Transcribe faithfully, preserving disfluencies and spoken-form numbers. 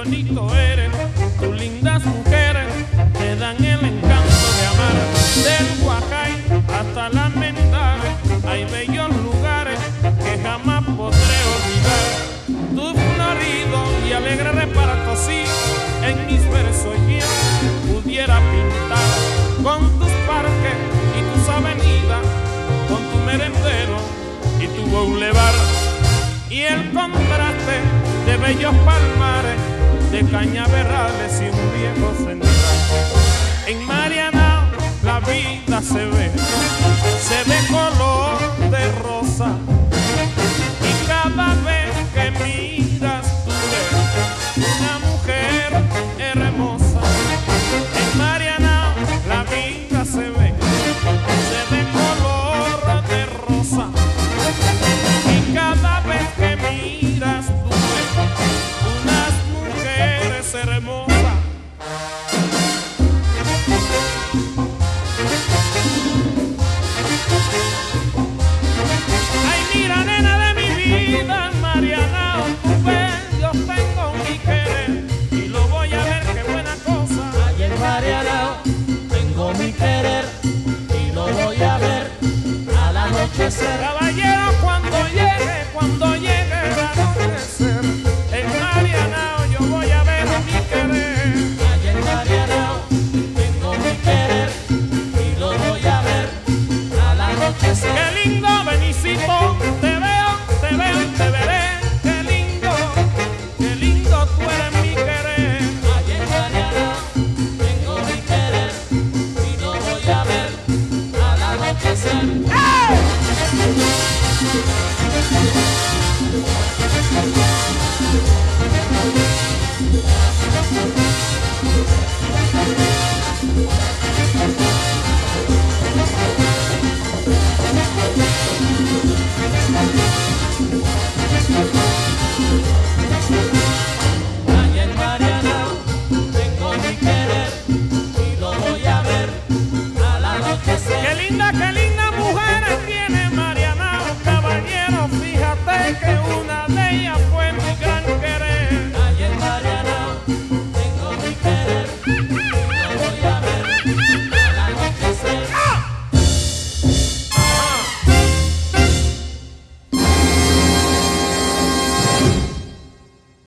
bonito eres, tus lindas mujeres te dan el encanto de amar. Del Guajay hasta la Mendare hay bellos lugares que jamás podré olvidar. Tu florido y alegre reparto, sí, en mis versos yo pudiera pintar, con tus parques y tus avenidas, con tu merendero y tu boulevard, y el contraste de bellos palmares, de cañaverales y un viejo central. En Marianao la vida se ve, se ve color de rosa, y cada vez que miras tú ves una mujer hermosa. En Marianao la vida se ve, se ve color de rosa, y cada vez que miras tú ves unas mujeres hermosas. Ay, mira, nena de mi vida, Marianao, tú ves, yo tengo mi querer y lo voy a ver, qué buena cosa. Ay, en Marianao tengo mi querer y lo voy a ver al anochecer. Caballero, cuando llegue, cuando llegue el anochecer, en Marianao yo voy a ver mi querer. Ay, en Marianao tengo mi querer y lo voy a ver al anochecer. Qué lindo, Benicito, te veo, te veo y te veré. Qué lindo, qué lindo tú eres mi querer. Ay, en Marianao tengo mi querer y lo voy a ver al anochecer. ¡Hey! Ay, en Marianao tengo mi querer y lo voy a ver al anochecer. ¡Qué linda, qué linda!